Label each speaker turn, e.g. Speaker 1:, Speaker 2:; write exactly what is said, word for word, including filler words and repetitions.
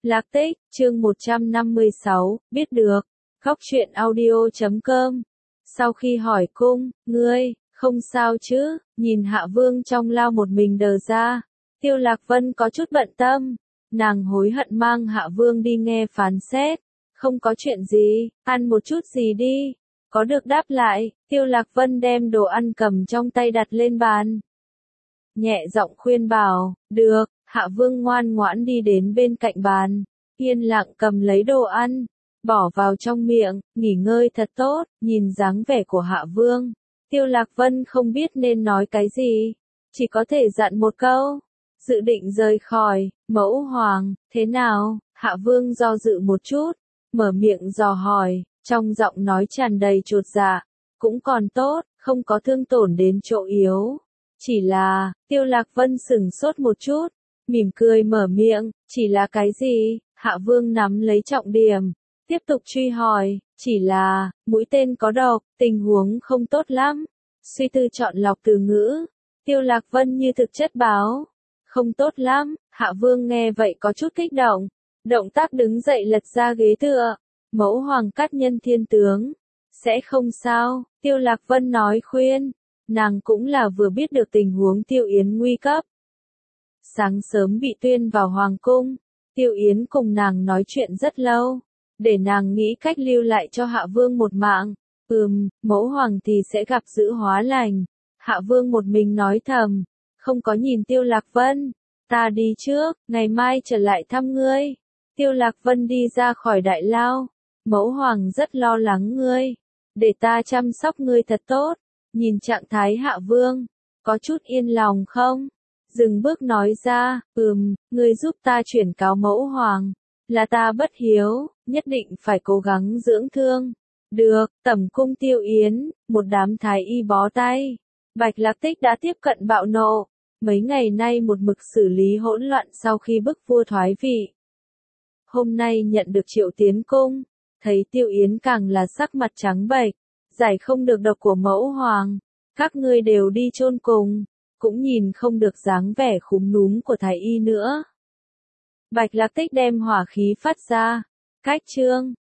Speaker 1: Lạc Tích, chương một trăm năm mươi sáu, biết được. Góc truyện audio chấm com. Sau khi hỏi cung, ngươi, không sao chứ, nhìn Hạ Vương trong lao một mình đờ ra. Tiêu Lạc Vân có chút bận tâm. Nàng hối hận mang Hạ Vương đi nghe phán xét. Không có chuyện gì, ăn một chút gì đi. Có được đáp lại, Tiêu Lạc Vân đem đồ ăn cầm trong tay đặt lên bàn. Nhẹ giọng khuyên bảo, được. Hạ Vương ngoan ngoãn đi đến bên cạnh bàn, yên lặng cầm lấy đồ ăn, bỏ vào trong miệng, nghỉ ngơi thật tốt. Nhìn dáng vẻ của Hạ Vương, Tiêu Lạc Vân không biết nên nói cái gì, chỉ có thể dặn một câu, dự định rời khỏi. Mẫu hoàng, thế nào? Hạ Vương do dự một chút, mở miệng dò hỏi, trong giọng nói tràn đầy chột dạ, cũng còn tốt, không có thương tổn đến chỗ yếu. Chỉ là, Tiêu Lạc Vân sững sốt một chút, mỉm cười mở miệng, chỉ là cái gì? Hạ Vương nắm lấy trọng điểm, tiếp tục truy hỏi, chỉ là, mũi tên có độc, tình huống không tốt lắm. Suy tư chọn lọc từ ngữ, Tiêu Lạc Vân như thực chất báo, không tốt lắm. Hạ Vương nghe vậy có chút kích động, động tác đứng dậy lật ra ghế tựa, mẫu hoàng cát nhân thiên tướng, sẽ không sao. Tiêu Lạc Vân nói khuyên, nàng cũng là vừa biết được tình huống Tiêu Yến nguy cấp. Sáng sớm bị tuyên vào hoàng cung, Tiêu Yến cùng nàng nói chuyện rất lâu, để nàng nghĩ cách lưu lại cho Hạ Vương một mạng. Ừm, mẫu hoàng thì sẽ gặp dữ hóa lành. Hạ Vương một mình nói thầm, không có nhìn Tiêu Lạc Vân. Ta đi trước, ngày mai trở lại thăm ngươi. Tiêu Lạc Vân đi ra khỏi đại lao, mẫu hoàng rất lo lắng ngươi, để ta chăm sóc ngươi thật tốt. Nhìn trạng thái Hạ Vương, có chút yên lòng không? Dừng bước nói ra, ừm, ngươi giúp ta chuyển cáo mẫu hoàng, là ta bất hiếu, nhất định phải cố gắng dưỡng thương. Được. Tẩm cung Tiêu Yến, một đám thái y bó tay. Bạch Lạc Tích đã tiếp cận bạo nộ, mấy ngày nay một mực xử lý hỗn loạn sau khi bức vua thoái vị. Hôm nay nhận được triệu tiến cung, thấy Tiêu Yến càng là sắc mặt trắng bệch, giải không được độc của mẫu hoàng, các ngươi đều đi chôn cùng. Cũng nhìn không được dáng vẻ khúm núm của thái y nữa. Bạch Lạc Tích đem hỏa khí phát ra, cách chương,